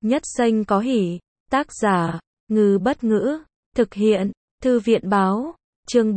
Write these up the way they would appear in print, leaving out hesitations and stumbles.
Nhất Xanh có hỉ. Tác giả, Ngư Bất Ngữ. Thực hiện, Thư viện Báo. Chương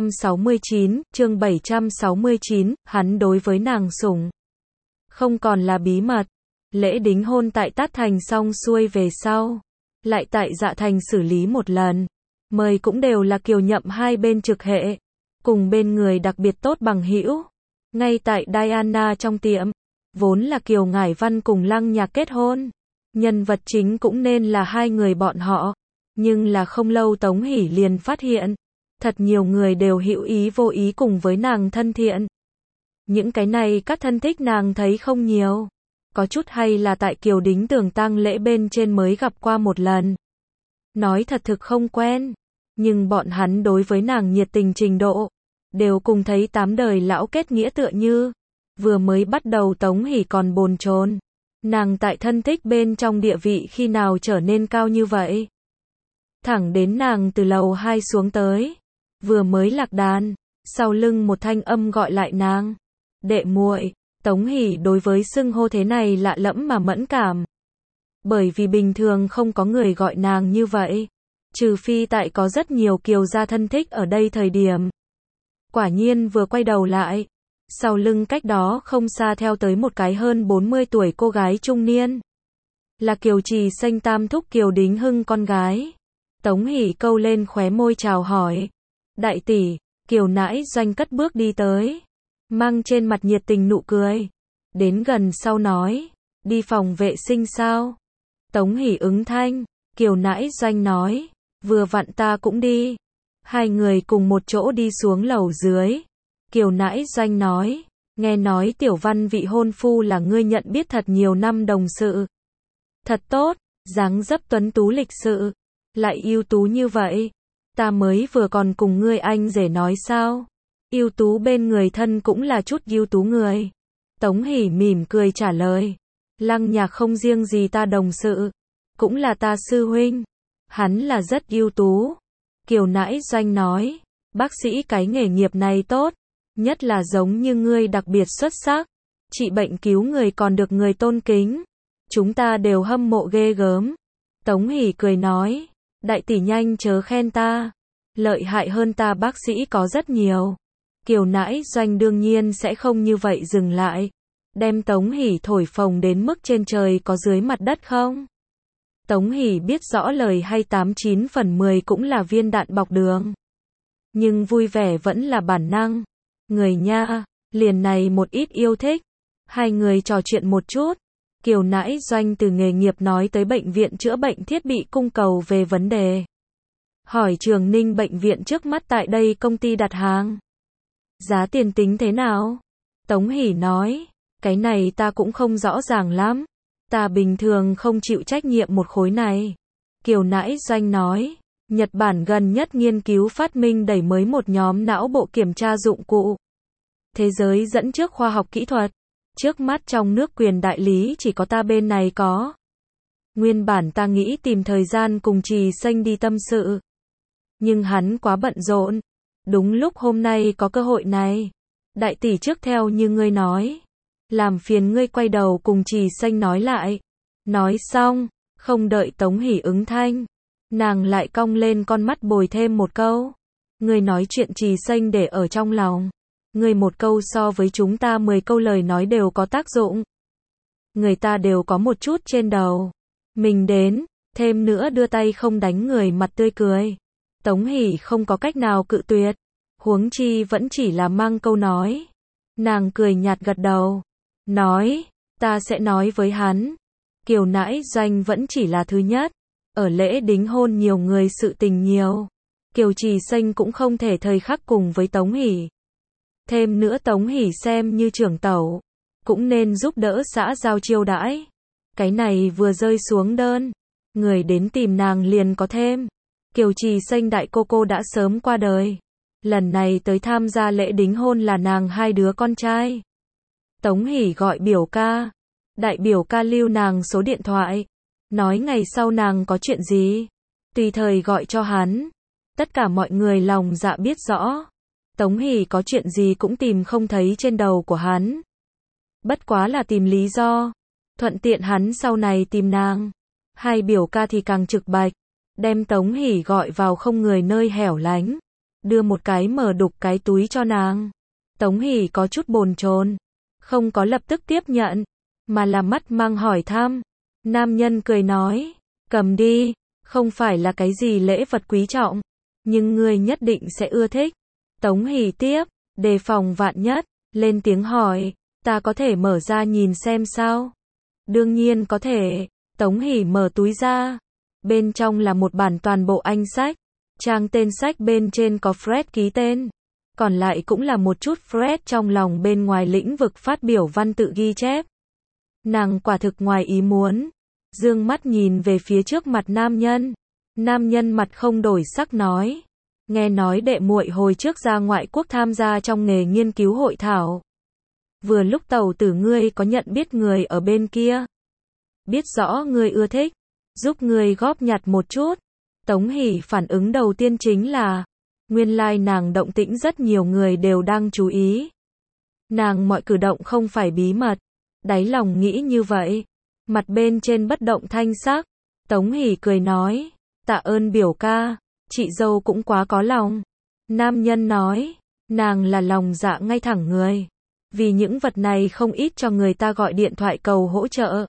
769, hắn đối với nàng sủng không còn là bí mật. Lễ đính hôn tại Tát Thành xong xuôi về sau, lại tại Dạ Thành xử lý một lần. Mời cũng đều là Kiều Nhậm hai bên trực hệ, cùng bên người đặc biệt tốt bằng hữu. Ngay tại Diana trong tiệm, vốn là Kiều Ngải Văn cùng Lăng Nhạc kết hôn. Nhân vật chính cũng nên là hai người bọn họ. Nhưng là không lâu Tống Hỷ liền phát hiện, thật nhiều người đều hữu ý vô ý cùng với nàng thân thiện. Những cái này các thân thích nàng thấy không nhiều. Có chút hay là tại Kiều Đính Tưởng tang lễ bên trên mới gặp qua một lần. Nói thật thực không quen, nhưng bọn hắn đối với nàng nhiệt tình trình độ, đều cùng thấy tám đời lão kết nghĩa tựa như. Vừa mới bắt đầu Tống Hỷ còn bồn chồn, nàng tại thân thích bên trong địa vị khi nào trở nên cao như vậy. Thẳng đến nàng từ lầu 2 xuống tới, vừa mới lạc đàn, sau lưng một thanh âm gọi lại nàng. Đệ muội. Tống Hỷ đối với xưng hô thế này lạ lẫm mà mẫn cảm. Bởi vì bình thường không có người gọi nàng như vậy. Trừ phi tại có rất nhiều Kiều gia thân thích ở đây thời điểm. Quả nhiên vừa quay đầu lại, sau lưng cách đó không xa theo tới một cái hơn 40 tuổi cô gái trung niên. Là Kiều Trì Xanh tam thúc Kiều Đính Hưng con gái. Tống Hỷ câu lên khóe môi chào hỏi. Đại tỷ. Kiều nãi doanh cất bước đi tới, mang trên mặt nhiệt tình nụ cười. Đến gần sau nói, đi phòng vệ sinh sao? Tống Hỷ ứng thanh. Kiều nãi doanh nói, vừa vặn ta cũng đi. Hai người cùng một chỗ đi xuống lầu dưới. Kiều nãi doanh nói, nghe nói Tiểu Văn vị hôn phu là ngươi nhận biết thật nhiều năm đồng sự. Thật tốt, dáng dấp tuấn tú lịch sự, lại ưu tú như vậy. Ta mới vừa còn cùng ngươi anh rể nói sao? Ưu tú bên người thân cũng là chút ưu tú người. Tống Hỷ mỉm cười trả lời. Lăng Nhạc không riêng gì ta đồng sự, cũng là ta sư huynh. Hắn là rất ưu tú. Kiều nãi doanh nói, bác sĩ cái nghề nghiệp này tốt, nhất là giống như ngươi đặc biệt xuất sắc. Trị bệnh cứu người còn được người tôn kính. Chúng ta đều hâm mộ ghê gớm. Tống Hỷ cười nói, đại tỷ nhanh chớ khen ta. Lợi hại hơn ta bác sĩ có rất nhiều. Kiều nãi doanh đương nhiên sẽ không như vậy dừng lại. Đem Tống Hỷ thổi phồng đến mức trên trời có dưới mặt đất không? Tống Hỷ biết rõ lời hay 89 phần 10 cũng là viên đạn bọc đường. Nhưng vui vẻ vẫn là bản năng. Người nha, liền này một ít yêu thích. Hai người trò chuyện một chút. Kiều nãi doanh từ nghề nghiệp nói tới bệnh viện chữa bệnh thiết bị cung cầu về vấn đề. Hỏi Trường Ninh bệnh viện trước mắt tại đây công ty đặt hàng. Giá tiền tính thế nào? Tống Hỷ nói, cái này ta cũng không rõ ràng lắm. Ta bình thường không chịu trách nhiệm một khối này. Kiều nãi doanh nói, Nhật Bản gần nhất nghiên cứu phát minh đẩy mới một nhóm não bộ kiểm tra dụng cụ. Thế giới dẫn trước khoa học kỹ thuật. Trước mắt trong nước quyền đại lý chỉ có ta bên này có. Nguyên bản ta nghĩ tìm thời gian cùng Trì Xanh đi tâm sự. Nhưng hắn quá bận rộn. Đúng lúc hôm nay có cơ hội này. Đại tỷ trước theo như ngươi nói. Làm phiền ngươi quay đầu cùng Trì Xanh nói lại. Nói xong, không đợi Tống Hỷ ứng thanh. Nàng lại cong lên con mắt bồi thêm một câu. Ngươi nói chuyện Trì Xanh để ở trong lòng. Ngươi một câu so với chúng ta 10 câu lời nói đều có tác dụng. Người ta đều có một chút trên đầu. Mình đến, thêm nữa đưa tay không đánh người mặt tươi cười. Tống Hỷ không có cách nào cự tuyệt. Huống chi vẫn chỉ là mang câu nói. Nàng cười nhạt gật đầu. Nói, ta sẽ nói với hắn. Kiều nãi doanh vẫn chỉ là thứ nhất. Ở lễ đính hôn nhiều người sự tình nhiều. Kiều Trì Xanh cũng không thể thời khắc cùng với Tống Hỷ. Thêm nữa Tống Hỷ xem như trưởng tẩu, cũng nên giúp đỡ xã giao chiêu đãi. Cái này vừa rơi xuống đơn, người đến tìm nàng liền có thêm. Kiều Trì Xanh đại cô đã sớm qua đời. Lần này tới tham gia lễ đính hôn là nàng hai đứa con trai. Tống Hỷ gọi biểu ca. Đại biểu ca lưu nàng số điện thoại. Nói ngày sau nàng có chuyện gì, tùy thời gọi cho hắn. Tất cả mọi người lòng dạ biết rõ. Tống Hỷ có chuyện gì cũng tìm không thấy trên đầu của hắn. Bất quá là tìm lý do. Thuận tiện hắn sau này tìm nàng. Hai biểu ca thì càng trực bạch, đem Tống Hỷ gọi vào không người nơi hẻo lánh, đưa một cái mở đục cái túi cho nàng. Tống Hỷ có chút bồn chồn, không có lập tức tiếp nhận, mà là mắt mang hỏi thăm. Nam nhân cười nói, cầm đi, không phải là cái gì lễ vật quý trọng, nhưng ngươi nhất định sẽ ưa thích. Tống Hỷ tiếp, đề phòng vạn nhất, lên tiếng hỏi, ta có thể mở ra nhìn xem sao? Đương nhiên có thể. Tống Hỷ mở túi ra, bên trong là một bản toàn bộ Anh sách, trang tên sách bên trên có Fred ký tên, còn lại cũng là một chút Fred trong lòng bên ngoài lĩnh vực phát biểu văn tự ghi chép. Nàng quả thực ngoài ý muốn, dương mắt nhìn về phía trước mặt nam nhân. Nam nhân mặt không đổi sắc nói, nghe nói đệ muội hồi trước ra ngoại quốc tham gia trong nghề nghiên cứu hội thảo. Vừa lúc tàu tử ngươi có nhận biết người ở bên kia. Biết rõ ngươi ưa thích, giúp ngươi góp nhặt một chút. Tống Hỷ phản ứng đầu tiên chính là, nguyên lai nàng động tĩnh rất nhiều người đều đang chú ý. Nàng mọi cử động không phải bí mật, đáy lòng nghĩ như vậy. Mặt bên trên bất động thanh sắc, Tống Hỷ cười nói, tạ ơn biểu ca, chị dâu cũng quá có lòng. Nam nhân nói, nàng là lòng dạ ngay thẳng người. Vì những vật này không ít cho người ta gọi điện thoại cầu hỗ trợ.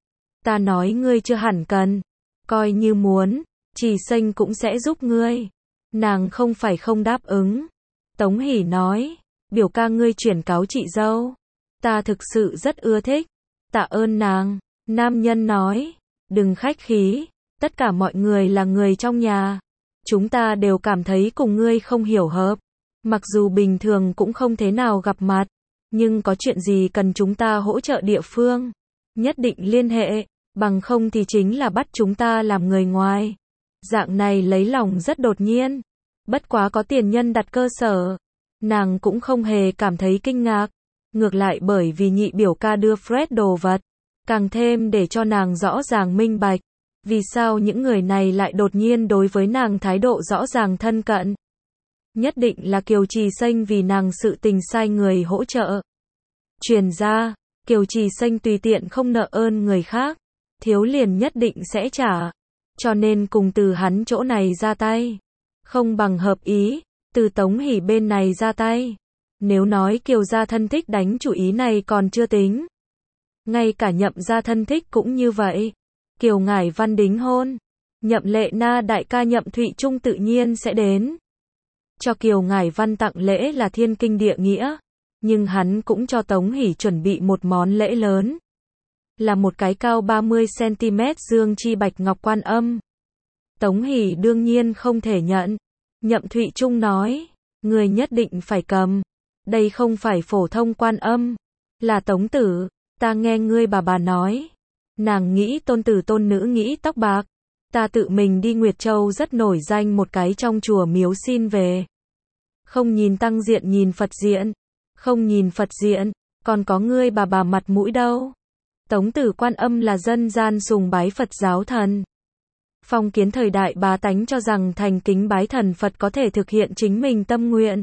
Ta nói ngươi chưa hẳn cần, coi như muốn, Trì Xanh cũng sẽ giúp ngươi. Nàng không phải không đáp ứng. Tống Hỷ nói, biểu ca ngươi chuyển cáo chị dâu. Ta thực sự rất ưa thích. Tạ ơn nàng. Nam nhân nói, đừng khách khí, tất cả mọi người là người trong nhà. Chúng ta đều cảm thấy cùng ngươi không hiểu hợp. Mặc dù bình thường cũng không thế nào gặp mặt, nhưng có chuyện gì cần chúng ta hỗ trợ địa phương, nhất định liên hệ, bằng không thì chính là bắt chúng ta làm người ngoài. Dạng này lấy lòng rất đột nhiên, bất quá có tiền nhân đặt cơ sở. Nàng cũng không hề cảm thấy kinh ngạc, ngược lại bởi vì nhị biểu ca đưa Fred đồ vật, càng thêm để cho nàng rõ ràng minh bạch, vì sao những người này lại đột nhiên đối với nàng thái độ rõ ràng thân cận. Nhất định là Kiều Trì Xanh vì nàng sự tình sai người hỗ trợ. Truyền ra, Kiều Trì Xanh tùy tiện không nợ ơn người khác, thiếu liền nhất định sẽ trả, cho nên cùng từ hắn chỗ này ra tay, không bằng hợp ý, từ Tống Hỷ bên này ra tay. Nếu nói Kiều gia thân thích đánh chủ ý này còn chưa tính, ngay cả Nhậm gia thân thích cũng như vậy. Kiều Ngải Văn đính hôn, Nhậm Lệ Na đại ca Nhậm Thụy Trung tự nhiên sẽ đến. Cho Kiều Ngải Văn tặng lễ là thiên kinh địa nghĩa, nhưng hắn cũng cho Tống Hỷ chuẩn bị một món lễ lớn, là một cái cao 30cm dương chi bạch ngọc quan âm. Tống Hỷ đương nhiên không thể nhận. Nhậm Thụy Trung nói, người nhất định phải cầm, đây không phải phổ thông quan âm, là Tống tử, ta nghe ngươi bà nói, nàng nghĩ tôn tử tôn nữ nghĩ tóc bạc, ta tự mình đi Nguyệt Châu rất nổi danh một cái trong chùa miếu xin về. Không nhìn tăng diện nhìn Phật diện, không nhìn Phật diện, còn có ngươi bà mặt mũi đâu. Tống tử quan âm là dân gian sùng bái Phật giáo thần. Phong kiến thời đại bá tánh cho rằng thành kính bái thần Phật có thể thực hiện chính mình tâm nguyện.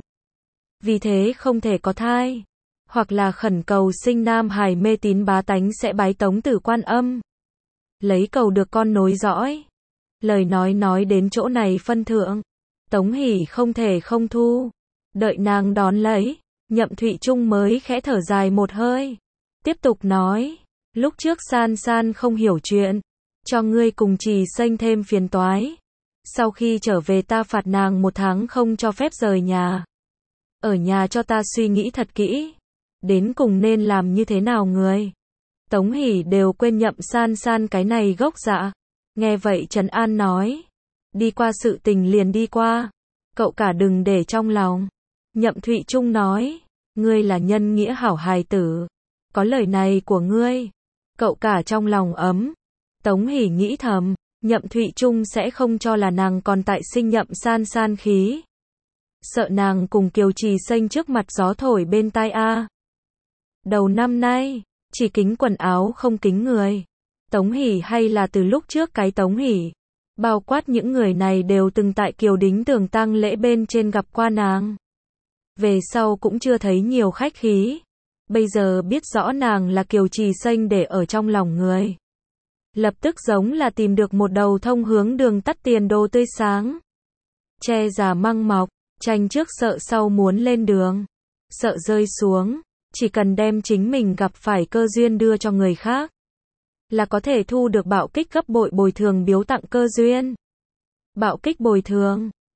Vì thế không thể có thai, hoặc là khẩn cầu sinh nam hài, mê tín bá tánh sẽ bái Tống tử quan âm, lấy cầu được con nối dõi. Lời nói đến chỗ này phân thượng, Tống Hỷ không thể không thu. Đợi nàng đón lấy, Nhậm Thụy Trung mới khẽ thở dài một hơi, tiếp tục nói, lúc trước San San không hiểu chuyện, cho ngươi cùng Trì Xanh thêm phiền toái. Sau khi trở về ta phạt nàng 1 tháng không cho phép rời nhà. Ở nhà cho ta suy nghĩ thật kỹ, đến cùng nên làm như thế nào người. Tống Hỷ đều quên Nhậm San San cái này gốc dạ. Nghe vậy trấn an nói, đi qua sự tình liền đi qua, cậu cả đừng để trong lòng. Nhậm Thụy Trung nói, ngươi là nhân nghĩa hảo hài tử, có lời này của ngươi, cậu cả trong lòng ấm. Tống Hỷ nghĩ thầm, Nhậm Thụy Trung sẽ không cho là nàng còn tại sinh Nhậm San San khí. Sợ nàng cùng Kiều Trì Xanh trước mặt gió thổi bên tai a. Đầu năm nay, chỉ kính quần áo không kính người. Tống Hỷ hay là từ lúc trước cái Tống Hỷ, bao quát những người này đều từng tại Kiều Đính tường tang lễ bên trên gặp qua nàng. Về sau cũng chưa thấy nhiều khách khí. Bây giờ biết rõ nàng là Kiều Trì Xanh để ở trong lòng người. Lập tức giống là tìm được một đầu thông hướng đường tắt tiền đồ tươi sáng. Tre già măng mọc, tranh trước sợ sau muốn lên đường. Sợ rơi xuống, chỉ cần đem chính mình gặp phải cơ duyên đưa cho người khác, là có thể thu được bạo kích gấp bội bồi thường biếu tặng cơ duyên. Bạo kích bồi thường